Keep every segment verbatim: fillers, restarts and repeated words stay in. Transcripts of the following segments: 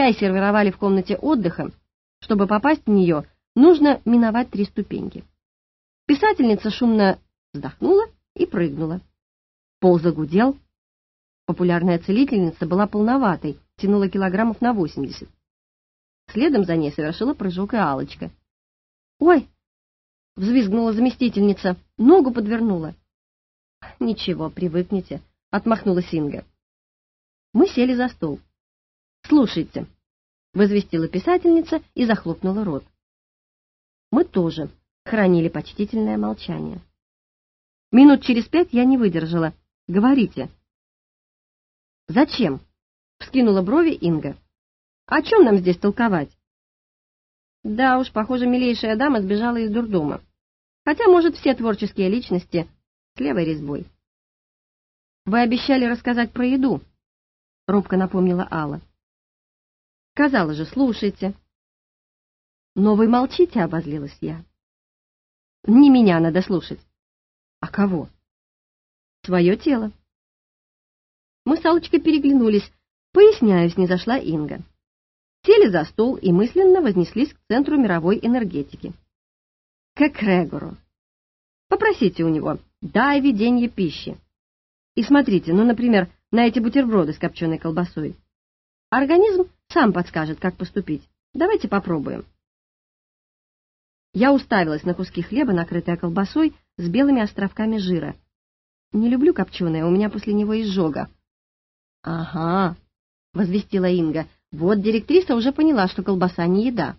чай сервировали в комнате отдыха. Чтобы попасть в нее, нужно миновать три ступеньки. Писательница шумно вздохнула и прыгнула. Пол загудел. Популярная целительница была полноватой, тянула килограммов на восемьдесят. Следом за ней совершила прыжок и Аллочка. «Ой!» — взвизгнула заместительница, ногу подвернула. «Ничего, привыкните», — отмахнулась Инга. Мы сели за стол. «Слушайте», — возвестила писательница и захлопнула рот. Мы тоже хранили почтительное молчание. Минут через пять я не выдержала. «Говорите». «Зачем?» — вскинула брови Инга. «О чем нам здесь толковать?» Да уж, похоже, милейшая дама сбежала из дурдома. Хотя, может, все творческие личности с левой резьбой. «Вы обещали рассказать про еду», — робко напомнила Алла. «Сказала же, слушайте». «Но вы молчите», — обозлилась я. «Не меня надо слушать». «А кого?» «Свое тело». Мы с Аллочкой переглянулись. Поясняю, снизошла Инга. Сели за стол и мысленно вознеслись к центру мировой энергетики. К эгрегору. Попросите у него, дай видение пищи. И смотрите, ну, например, на эти бутерброды с копченой колбасой. Организм сам подскажет, как поступить. Давайте попробуем. Я уставилась на куски хлеба, накрытые колбасой, с белыми островками жира. Не люблю копченое, у меня после него изжога. «Ага», — возвестила Инга, — «вот директриса уже поняла, что колбаса не еда».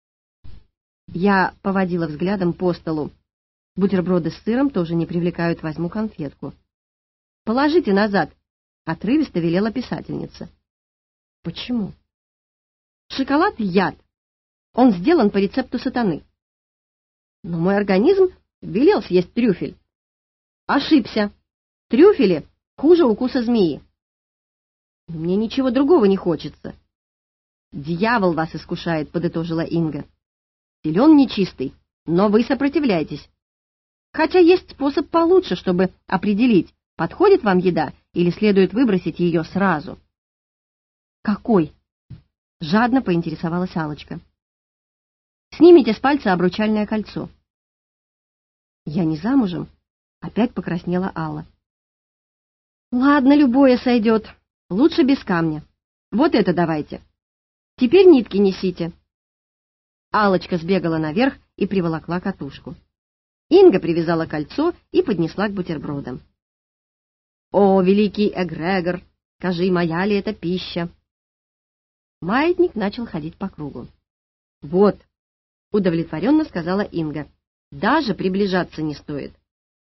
Я поводила взглядом по столу. Бутерброды с сыром тоже не привлекают, возьму конфетку. «Положите назад», — отрывисто велела писательница. «Почему?» «Шоколад — яд. Он сделан по рецепту сатаны». «Но мой организм велел съесть трюфель». «Ошибся. Трюфели хуже укуса змеи». «Мне ничего другого не хочется». «Дьявол вас искушает», — подытожила Инга. «Силен нечистый, но вы сопротивляетесь. Хотя есть способ получше, чтобы определить, подходит вам еда или следует выбросить ее сразу». «Какой?» — жадно поинтересовалась Аллочка. «Снимите с пальца обручальное кольцо». «Я не замужем», — опять покраснела Алла. «Ладно, любое сойдет. Лучше без камня. Вот это давайте. Теперь нитки несите». Аллочка сбегала наверх и приволокла катушку. Инга привязала кольцо и поднесла к бутербродам. «О, великий эгрегор, скажи, моя ли это пища?» Маятник начал ходить по кругу. «Вот», — удовлетворенно сказала Инга, — «даже приближаться не стоит».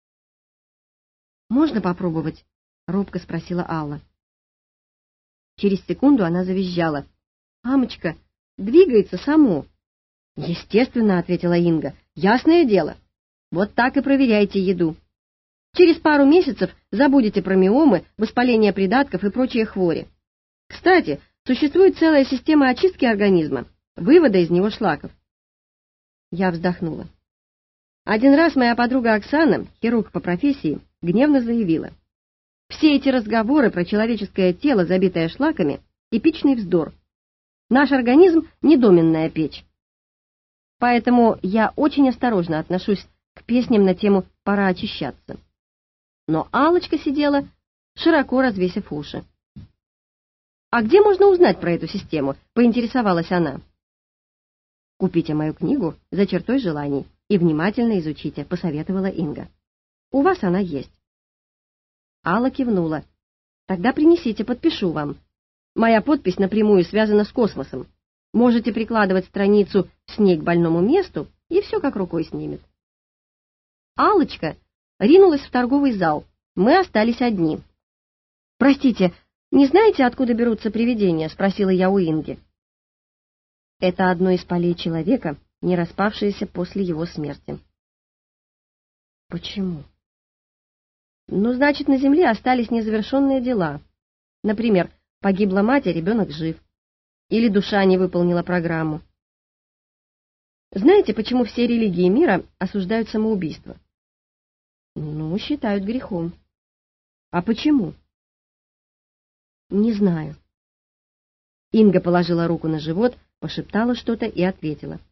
«Можно попробовать?» — робко спросила Алла. Через секунду она завизжала. «Амочка, двигается само». «Естественно», — ответила Инга, — «ясное дело. Вот так и проверяйте еду. Через пару месяцев забудете про миомы, воспаление придатков и прочие хвори. Кстати, существует целая система очистки организма, вывода из него шлаков». Я вздохнула. Один раз моя подруга Оксана, хирург по профессии, гневно заявила: «Все эти разговоры про человеческое тело, забитое шлаками, типичный вздор. Наш организм — не доменная печь». Поэтому я очень осторожно отношусь к песням на тему «пора очищаться». Но Аллочка сидела, широко развесив уши. «А где можно узнать про эту систему?» — поинтересовалась она. «Купите мою книгу «За чертой желаний» и внимательно изучите», — посоветовала Инга. «У вас она есть». Алла кивнула. «Тогда принесите, подпишу вам. Моя подпись напрямую связана с космосом. Можете прикладывать страницу с ней к больному месту, и все как рукой снимет». Аллочка ринулась в торговый зал. Мы остались одни. «Простите, не знаете, откуда берутся привидения?» — спросила я у Инги. «Это одно из полей человека, не распавшееся после его смерти». «Почему?» «Ну, значит, на Земле остались незавершенные дела. Например, погибла мать, а ребенок жив. Или душа не выполнила программу. Знаете, почему все религии мира осуждают самоубийство?» «Ну, считают грехом». «А почему?» «Не знаю». Инга положила руку на живот, пошептала что-то и ответила.